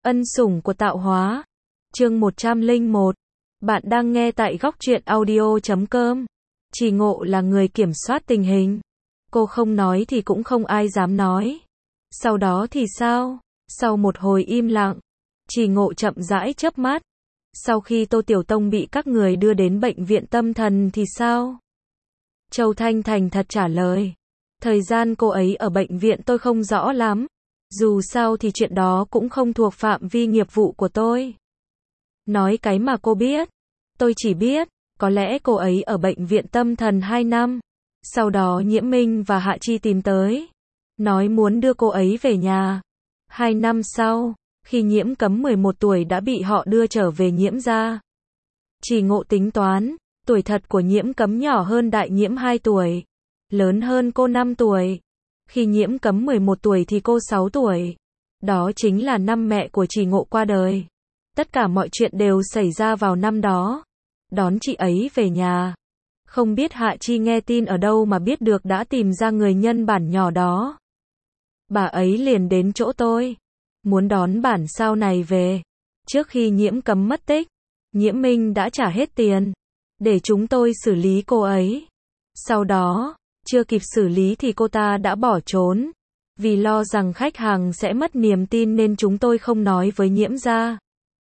Ân sủng của tạo hóa. Chương 101. Bạn đang nghe tại góc truyện audio.com. Trì Ngộ là người kiểm soát tình hình. Cô không nói thì cũng không ai dám nói. Sau đó thì sao? Sau một hồi im lặng, Trì Ngộ chậm rãi chớp mắt. Sau khi Tô Tiểu Tông bị các người đưa đến bệnh viện tâm thần thì sao? Châu Thanh thành thật trả lời. Thời gian cô ấy ở bệnh viện tôi không rõ lắm. Dù sao thì chuyện đó cũng không thuộc phạm vi nghiệp vụ của tôi. Nói cái mà cô biết. Tôi chỉ biết, có lẽ cô ấy ở bệnh viện tâm thần 2 năm. Sau đó Nhiễm Minh và Hạ Chi tìm tới. Nói muốn đưa cô ấy về nhà. 2 năm sau, khi Nhiễm Cấm 11 tuổi đã bị họ đưa trở về Nhiễm gia. Trì Ngộ tính toán, tuổi thật của Nhiễm Cấm nhỏ hơn Đại Nhiễm 2 tuổi. Lớn hơn cô 5 tuổi. Khi Nhiễm Cấm 11 tuổi thì cô 6 tuổi. Đó chính là năm mẹ của Trì Ngộ qua đời. Tất cả mọi chuyện đều xảy ra vào năm đó. Đón chị ấy về nhà. Không biết Hạ Chi nghe tin ở đâu mà biết được đã tìm ra người nhân bản nhỏ đó. Bà ấy liền đến chỗ tôi. Muốn đón bản sao này về. Trước khi Nhiễm Cấm mất tích, Nhiễm Minh đã trả hết tiền. Để chúng tôi xử lý cô ấy. Sau đó, chưa kịp xử lý thì cô ta đã bỏ trốn. Vì lo rằng khách hàng sẽ mất niềm tin nên chúng tôi không nói với Nhiễm gia.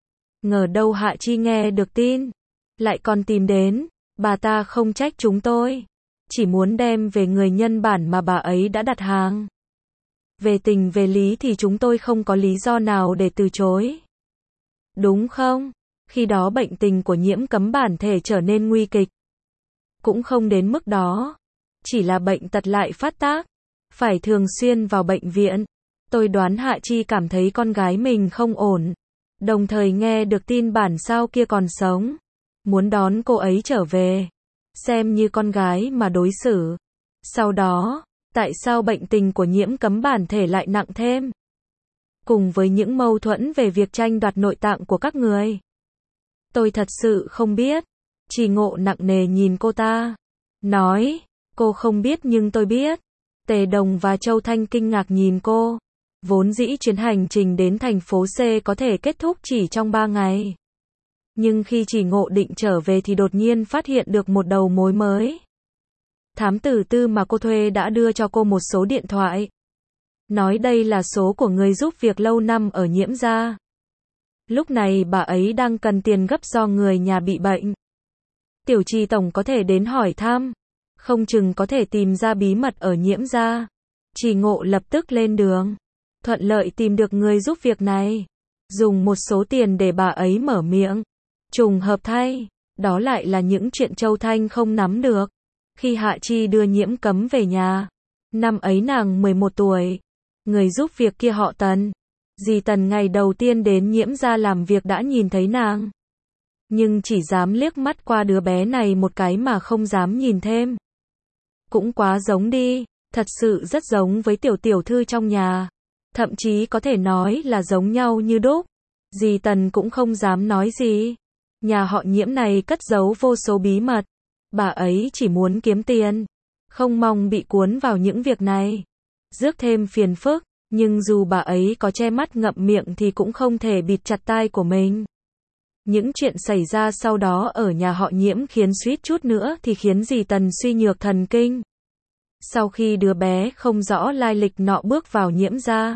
Ngờ đâu Hạ Chi nghe được tin, lại còn tìm đến. Bà ta không trách chúng tôi, chỉ muốn đem về người nhân bản mà bà ấy đã đặt hàng. Về tình về lý thì chúng tôi không có lý do nào để từ chối. Đúng không? Khi đó bệnh tình của Nhiễm Cấm bản thể trở nên nguy kịch. Cũng không đến mức đó. Chỉ là bệnh tật lại phát tác. Phải thường xuyên vào bệnh viện. Tôi đoán Hạ Chi cảm thấy con gái mình không ổn. Đồng thời nghe được tin bản sao kia còn sống. Muốn đón cô ấy trở về. Xem như con gái mà đối xử. Sau đó, tại sao bệnh tình của Nhiễm Cấm bản thể lại nặng thêm? Cùng với những mâu thuẫn về việc tranh đoạt nội tạng của các người. Tôi thật sự không biết. Trì Ngộ nặng nề nhìn cô ta. Nói, cô không biết nhưng tôi biết. Tề Đồng và Châu Thanh kinh ngạc nhìn cô. Vốn dĩ chuyến hành trình đến thành phố C có thể kết thúc chỉ trong 3 ngày. Nhưng khi Trì Ngộ định trở về thì đột nhiên phát hiện được một đầu mối mới. Thám tử Tư mà cô thuê đã đưa cho cô một số điện thoại. Nói đây là số của người giúp việc lâu năm ở Nhiễm gia. Lúc này bà ấy đang cần tiền gấp do người nhà bị bệnh. Tiểu Trì tổng có thể đến hỏi thăm. Không chừng có thể tìm ra bí mật ở Nhiễm gia. Trì Ngộ lập tức lên đường. Thuận lợi tìm được người giúp việc này. Dùng một số tiền để bà ấy mở miệng. Trùng hợp thay, đó lại là những chuyện Châu Thanh không nắm được. Khi Hạ Chi đưa Nhiễm Cấm về nhà, năm ấy nàng 11 tuổi. Người giúp việc kia họ Tần. Dì Tần ngày đầu tiên đến Nhiễm gia làm việc đã nhìn thấy nàng. Nhưng chỉ dám liếc mắt qua đứa bé này một cái mà không dám nhìn thêm. Cũng quá giống đi, thật sự rất giống với tiểu tiểu thư trong nhà. Thậm chí có thể nói là giống nhau như đúc. Dì Tần cũng không dám nói gì. Nhà họ Nhiễm này cất giấu vô số bí mật. Bà ấy chỉ muốn kiếm tiền. Không mong bị cuốn vào những việc này. Rước thêm phiền phức. Nhưng dù bà ấy có che mắt ngậm miệng thì cũng không thể bịt chặt tai của mình. Những chuyện xảy ra sau đó ở nhà họ Nhiễm khiến suýt chút nữa thì khiến dì Tần suy nhược thần kinh. Sau khi đứa bé không rõ lai lịch nọ bước vào Nhiễm gia.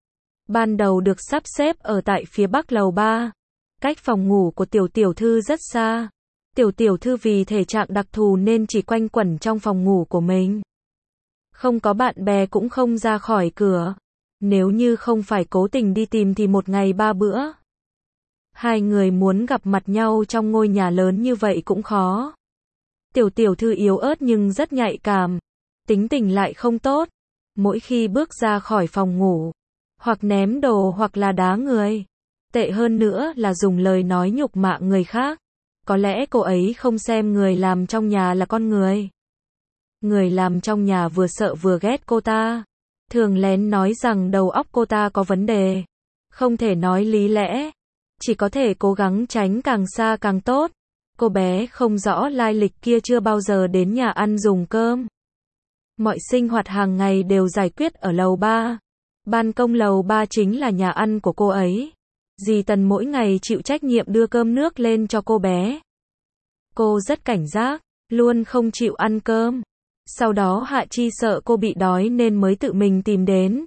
Ban đầu được sắp xếp ở tại phía bắc lầu 3. Cách phòng ngủ của tiểu tiểu thư rất xa. Tiểu tiểu thư vì thể trạng đặc thù nên chỉ quanh quẩn trong phòng ngủ của mình. Không có bạn bè cũng không ra khỏi cửa. Nếu như không phải cố tình đi tìm thì một ngày 3 bữa. Hai người muốn gặp mặt nhau trong ngôi nhà lớn như vậy cũng khó. Tiểu tiểu thư yếu ớt nhưng rất nhạy cảm. Tính tình lại không tốt. Mỗi khi bước ra khỏi phòng ngủ, hoặc ném đồ hoặc là đá người. Tệ hơn nữa là dùng lời nói nhục mạ người khác. Có lẽ cô ấy không xem người làm trong nhà là con người. Người làm trong nhà vừa sợ vừa ghét cô ta. Thường lén nói rằng đầu óc cô ta có vấn đề. Không thể nói lý lẽ. Chỉ có thể cố gắng tránh càng xa càng tốt. Cô bé không rõ lai lịch kia chưa bao giờ đến nhà ăn dùng cơm. Mọi sinh hoạt hàng ngày đều giải quyết ở lầu 3. Ban công lầu 3 chính là nhà ăn của cô ấy. Dì Tần mỗi ngày chịu trách nhiệm đưa cơm nước lên cho cô bé. Cô rất cảnh giác, luôn không chịu ăn cơm. Sau đó Hạ Chi sợ cô bị đói nên mới tự mình tìm đến.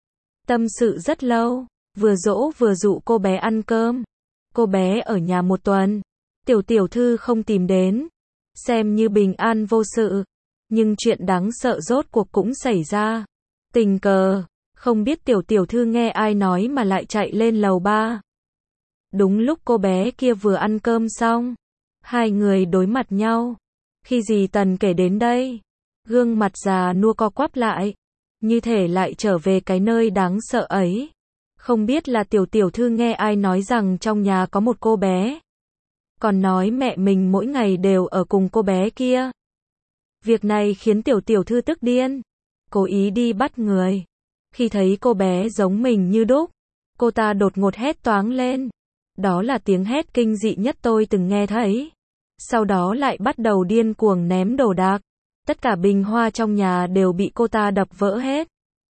Tâm sự rất lâu, vừa dỗ vừa dụ cô bé ăn cơm. Cô bé ở nhà một tuần, tiểu thư không tìm đến, xem như bình an vô sự. Nhưng chuyện đáng sợ rốt cuộc cũng xảy ra. Tình cờ, không biết tiểu thư nghe ai nói mà lại chạy lên lầu 3. Đúng lúc cô bé kia vừa ăn cơm xong, hai người đối mặt nhau. Khi dì Tần kể đến đây, gương mặt già nua co quắp lại, như thể lại trở về cái nơi đáng sợ ấy. Không biết là tiểu thư nghe ai nói rằng trong nhà có một cô bé, còn nói mẹ mình mỗi ngày đều ở cùng cô bé kia. Việc này khiến tiểu thư tức điên, cố ý đi bắt người. Khi thấy cô bé giống mình như đúc, cô ta đột ngột hét toáng lên. Đó là tiếng hét kinh dị nhất tôi từng nghe thấy. Sau đó lại bắt đầu điên cuồng ném đồ đạc. Tất cả bình hoa trong nhà đều bị cô ta đập vỡ hết.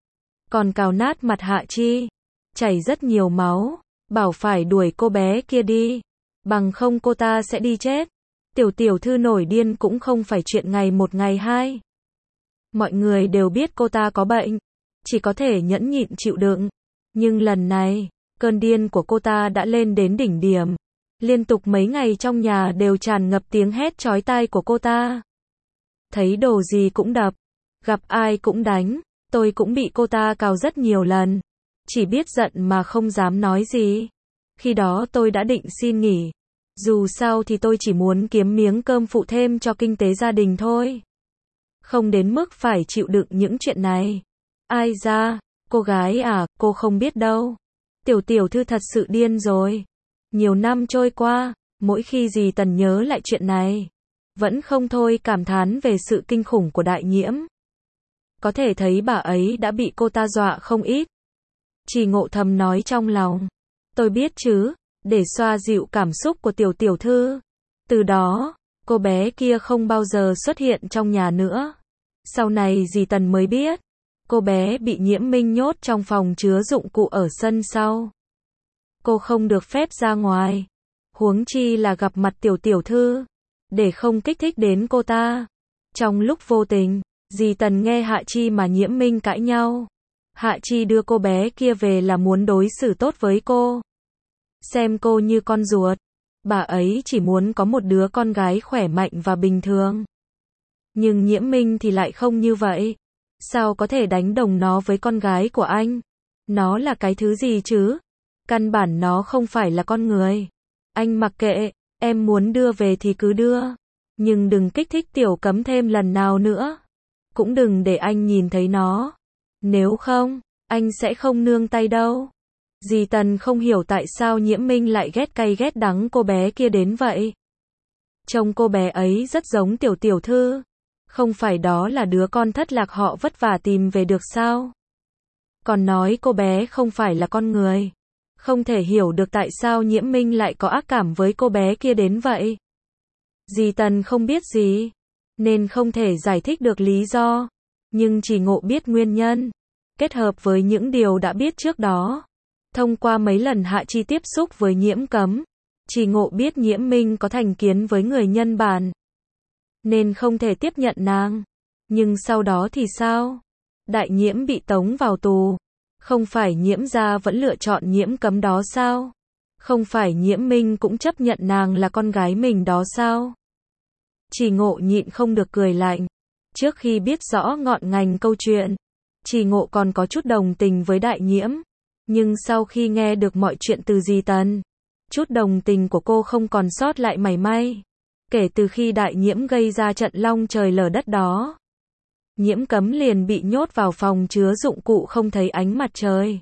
Còn cào nát mặt Hạ Chi, chảy rất nhiều máu, bảo phải đuổi cô bé kia đi, bằng không cô ta sẽ đi chết. Tiểu thư nổi điên cũng không phải chuyện ngày một ngày hai. Mọi người đều biết cô ta có bệnh, chỉ có thể nhẫn nhịn chịu đựng. Nhưng lần này, cơn điên của cô ta đã lên đến đỉnh điểm. Liên tục mấy ngày trong nhà đều tràn ngập tiếng hét chói tai của cô ta. Thấy đồ gì cũng đập, gặp ai cũng đánh, tôi cũng bị cô ta cào rất nhiều lần. Chỉ biết giận mà không dám nói gì. Khi đó tôi đã định xin nghỉ. Dù sao thì tôi chỉ muốn kiếm miếng cơm phụ thêm cho kinh tế gia đình thôi. Không đến mức phải chịu đựng những chuyện này. Ai ra, cô gái à, cô không biết đâu. Tiểu thư thật sự điên rồi. Nhiều năm trôi qua, mỗi khi dì Tần nhớ lại chuyện này, vẫn không thôi cảm thán về sự kinh khủng của Đại Nhiễm. Có thể thấy bà ấy đã bị cô ta dọa không ít. Trì Ngộ thầm nói trong lòng. Tôi biết chứ, để xoa dịu cảm xúc của tiểu thư. Từ đó, cô bé kia không bao giờ xuất hiện trong nhà nữa. Sau này dì Tần mới biết, cô bé bị Nhiễm Minh nhốt trong phòng chứa dụng cụ ở sân sau. Cô không được phép ra ngoài, huống chi là gặp mặt tiểu thư, để không kích thích đến cô ta. Trong lúc vô tình, dì Tần nghe Hạ Chi mà Nhiễm Minh cãi nhau. Hạ Chi đưa cô bé kia về là muốn đối xử tốt với cô, xem cô như con ruột. Bà ấy chỉ muốn có một đứa con gái khỏe mạnh và bình thường. Nhưng Nhiễm Minh thì lại không như vậy. Sao có thể đánh đồng nó với con gái của anh? Nó là cái thứ gì chứ? Căn bản nó không phải là con người. Anh mặc kệ, em muốn đưa về thì cứ đưa. Nhưng đừng kích thích Tiểu Cấm thêm lần nào nữa. Cũng đừng để anh nhìn thấy nó. Nếu không, anh sẽ không nương tay đâu. Dì Tần không hiểu tại sao Nhiễm Minh lại ghét cay ghét đắng cô bé kia đến vậy. Trông cô bé ấy rất giống tiểu thư. Không phải đó là đứa con thất lạc họ vất vả tìm về được sao? Còn nói cô bé không phải là con người. Không thể hiểu được tại sao Nhiễm Minh lại có ác cảm với cô bé kia đến vậy. Dì Tần không biết gì, nên không thể giải thích được lý do. Nhưng Trì Ngộ biết nguyên nhân, kết hợp với những điều đã biết trước đó. Thông qua mấy lần Hạ Chi tiếp xúc với Nhiễm Cấm, Trì Ngộ biết Nhiễm Minh có thành kiến với người nhân bản, nên không thể tiếp nhận nàng. Nhưng sau đó thì sao? Đại Nhiễm bị tống vào tù. Không phải Nhiễm gia vẫn lựa chọn Nhiễm Cấm đó sao? Không phải Nhiễm Minh cũng chấp nhận nàng là con gái mình đó sao? Trì Ngộ nhịn không được cười lạnh. Trước khi biết rõ ngọn ngành câu chuyện, Trì Ngộ còn có chút đồng tình với Đại Nhiễm. Nhưng sau khi nghe được mọi chuyện từ dì Tần, chút đồng tình của cô không còn sót lại mảy may. Kể từ khi Đại Nhiễm gây ra trận long trời lở đất đó, Nhiễm Cấm liền bị nhốt vào phòng chứa dụng cụ không thấy ánh mặt trời.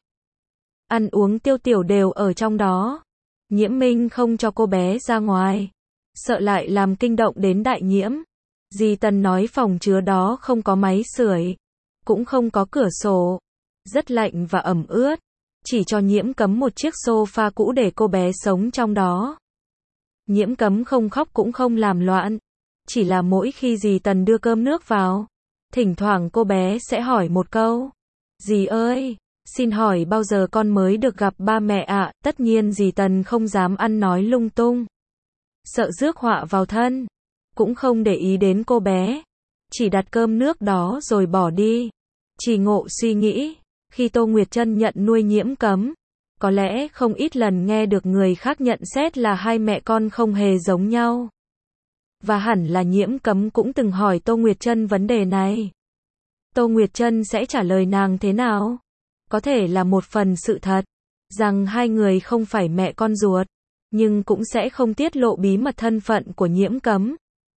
Ăn uống tiêu tiểu đều ở trong đó. Nhiễm Minh không cho cô bé ra ngoài, sợ lại làm kinh động đến Đại Nhiễm. Dì Tần nói phòng chứa đó không có máy sưởi, cũng không có cửa sổ, rất lạnh và ẩm ướt. Chỉ cho Nhiễm Cấm một chiếc sofa cũ để cô bé sống trong đó. Nhiễm Cấm không khóc cũng không làm loạn, chỉ là mỗi khi dì Tần đưa cơm nước vào, thỉnh thoảng cô bé sẽ hỏi một câu: "Dì ơi, Xin hỏi bao giờ con mới được gặp ba mẹ ạ? Tất nhiên dì Tần không dám ăn nói lung tung. Sợ rước họa vào thân. Cũng không để ý đến cô bé. Chỉ đặt cơm nước đó rồi bỏ đi. Chỉ Ngộ suy nghĩ, khi Tô Nguyệt Trân nhận nuôi Nhiễm Cấm, có lẽ không ít lần nghe được người khác nhận xét là hai mẹ con không hề giống nhau. Và hẳn là Nhiễm Cấm cũng từng hỏi Tô Nguyệt Trân vấn đề này. Tô Nguyệt Trân sẽ trả lời nàng thế nào? Có thể là một phần sự thật, rằng hai người không phải mẹ con ruột, nhưng cũng sẽ không tiết lộ bí mật thân phận của Nhiễm Cấm.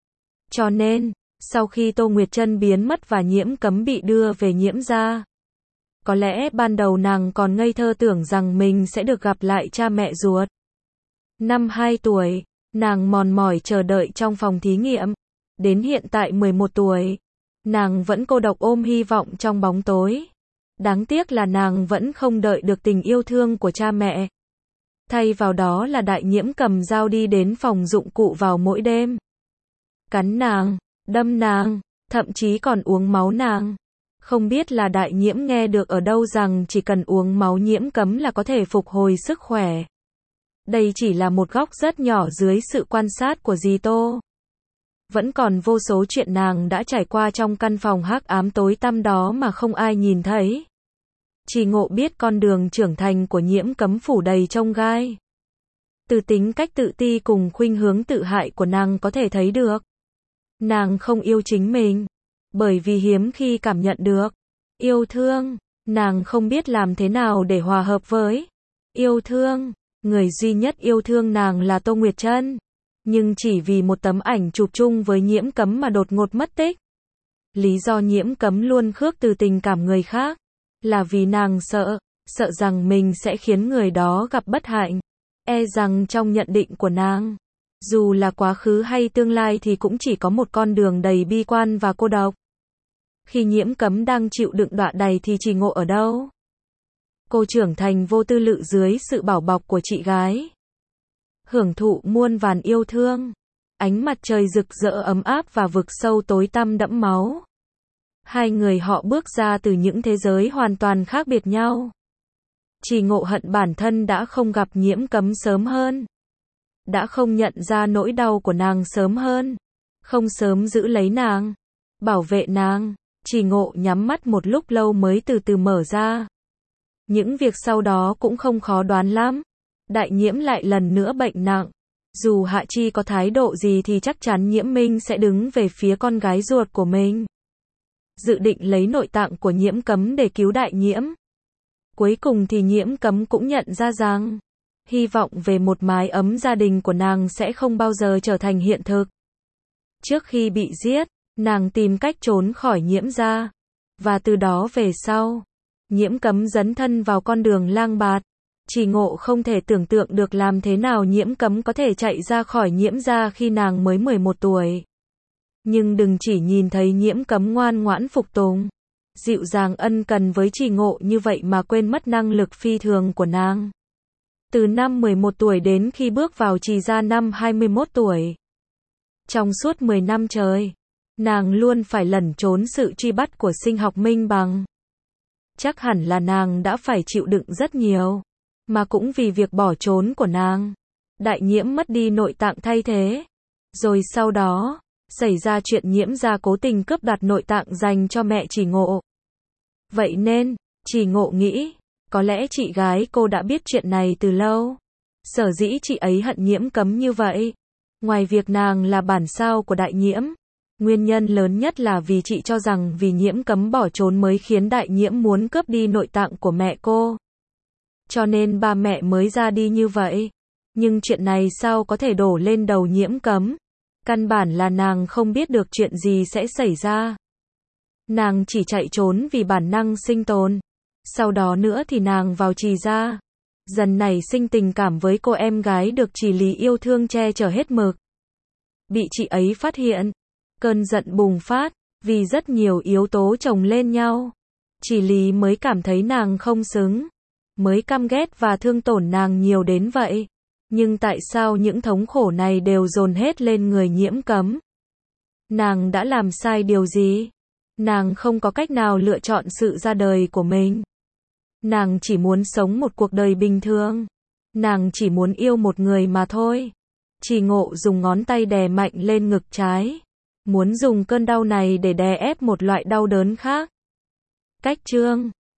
Cho nên, sau khi Tô Nguyệt Trân biến mất và Nhiễm Cấm bị đưa về Nhiễm gia, có lẽ ban đầu nàng còn ngây thơ tưởng rằng mình sẽ được gặp lại cha mẹ ruột. Năm 2 tuổi, nàng mòn mỏi chờ đợi trong phòng thí nghiệm. Đến hiện tại 11 tuổi, nàng vẫn cô độc ôm hy vọng trong bóng tối. Đáng tiếc là nàng vẫn không đợi được tình yêu thương của cha mẹ. Thay vào đó là Đại Nhiễm cầm dao đi đến phòng dụng cụ vào mỗi đêm. Cắn nàng, đâm nàng, thậm chí còn uống máu nàng. Không biết là Đại Nhiễm nghe được ở đâu rằng chỉ cần uống máu Nhiễm Cấm là có thể phục hồi sức khỏe. Đây chỉ là một góc rất nhỏ dưới sự quan sát của dì Tô. Vẫn còn vô số chuyện nàng đã trải qua trong căn phòng hắc ám tối tăm đó mà không ai nhìn thấy. Chỉ Ngộ biết con đường trưởng thành của Nhiễm Cấm phủ đầy chông gai. Từ tính cách tự ti cùng khuynh hướng tự hại của nàng có thể thấy được. Nàng không yêu chính mình, bởi vì hiếm khi cảm nhận được yêu thương. Nàng không biết làm thế nào để hòa hợp với yêu thương. Người duy nhất yêu thương nàng là Tô Nguyệt Trân, nhưng chỉ vì một tấm ảnh chụp chung với Nhiễm Cấm mà đột ngột mất tích. Lý do Nhiễm Cấm luôn khước từ tình cảm người khác là vì nàng sợ rằng mình sẽ khiến người đó gặp bất hạnh. E rằng trong nhận định của nàng, dù là quá khứ hay tương lai thì cũng chỉ có một con đường đầy bi quan và cô độc. Khi Nhiễm Cấm đang chịu đựng đọa đầy thì Chỉ Ngộ ở đâu? Cô trưởng thành vô tư lự dưới sự bảo bọc của chị gái. Hưởng thụ muôn vàn yêu thương. Ánh mặt trời rực rỡ ấm áp và vực sâu tối tăm đẫm máu. Hai người họ bước ra từ những thế giới hoàn toàn khác biệt nhau. Chỉ Ngộ hận bản thân đã không gặp Nhiễm Cấm sớm hơn. Đã không nhận ra nỗi đau của nàng sớm hơn. Không sớm giữ lấy nàng, bảo vệ nàng. Chỉ Ngộ nhắm mắt một lúc lâu mới từ từ mở ra. Những việc sau đó cũng không khó đoán lắm. Đại Nhiễm lại lần nữa bệnh nặng. Dù Hạ Chi có thái độ gì thì chắc chắn Nhiễm Minh sẽ đứng về phía con gái ruột của mình. Dự định lấy nội tạng của Nhiễm Cấm để cứu Đại Nhiễm. Cuối cùng thì Nhiễm Cấm cũng nhận ra rằng hy vọng về một mái ấm gia đình của nàng sẽ không bao giờ trở thành hiện thực. Trước khi bị giết, nàng tìm cách trốn khỏi Nhiễm gia. Và từ đó về sau, Nhiễm Cấm dấn thân vào con đường lang bạt. Chỉ Ngộ không thể tưởng tượng được làm thế nào Nhiễm Cấm có thể chạy ra khỏi Nhiễm gia khi nàng mới 11 tuổi. Nhưng đừng chỉ nhìn thấy Nhiễm Cấm ngoan ngoãn phục tùng, dịu dàng ân cần với Chỉ Ngộ như vậy mà quên mất năng lực phi thường của nàng. Từ năm 11 tuổi đến khi bước vào Trì gia năm 21 tuổi. Trong suốt 10 năm trời, nàng luôn phải lẩn trốn sự truy bắt của Sinh học Minh Bằng. Chắc hẳn là nàng đã phải chịu đựng rất nhiều. Mà cũng vì việc bỏ trốn của nàng, Đại Nhiễm mất đi nội tạng thay thế. Rồi sau đó, xảy ra chuyện Nhiễm gia cố tình cướp đoạt nội tạng dành cho mẹ Chỉ Ngộ. Vậy nên, Chỉ Ngộ nghĩ, có lẽ chị gái cô đã biết chuyện này từ lâu. Sở dĩ chị ấy hận Nhiễm Cấm như vậy. Ngoài việc nàng là bản sao của Đại Nhiễm, nguyên nhân lớn nhất là vì chị cho rằng vì Nhiễm Cấm bỏ trốn mới khiến Đại Nhiễm muốn cướp đi nội tạng của mẹ cô. Cho nên ba mẹ mới ra đi như vậy. Nhưng chuyện này sao có thể đổ lên đầu Nhiễm Cấm? Căn bản là nàng không biết được chuyện gì sẽ xảy ra. Nàng chỉ chạy trốn vì bản năng sinh tồn. Sau đó nữa thì nàng vào Trì gia. Dần nảy sinh tình cảm với cô em gái được Trì Lý yêu thương che chở hết mực. Bị chị ấy phát hiện. Cơn giận bùng phát. Vì rất nhiều yếu tố chồng lên nhau. Trì Lý mới cảm thấy nàng không xứng. Mới căm ghét và thương tổn nàng nhiều đến vậy. Nhưng tại sao những thống khổ này đều dồn hết lên người Nhiễm Cấm? Nàng đã làm sai điều gì? Nàng không có cách nào lựa chọn sự ra đời của mình. Nàng chỉ muốn sống một cuộc đời bình thường. Nàng chỉ muốn yêu một người mà thôi. Trì Ngộ dùng ngón tay đè mạnh lên ngực trái. Muốn dùng cơn đau này để đè ép một loại đau đớn khác. Cách chương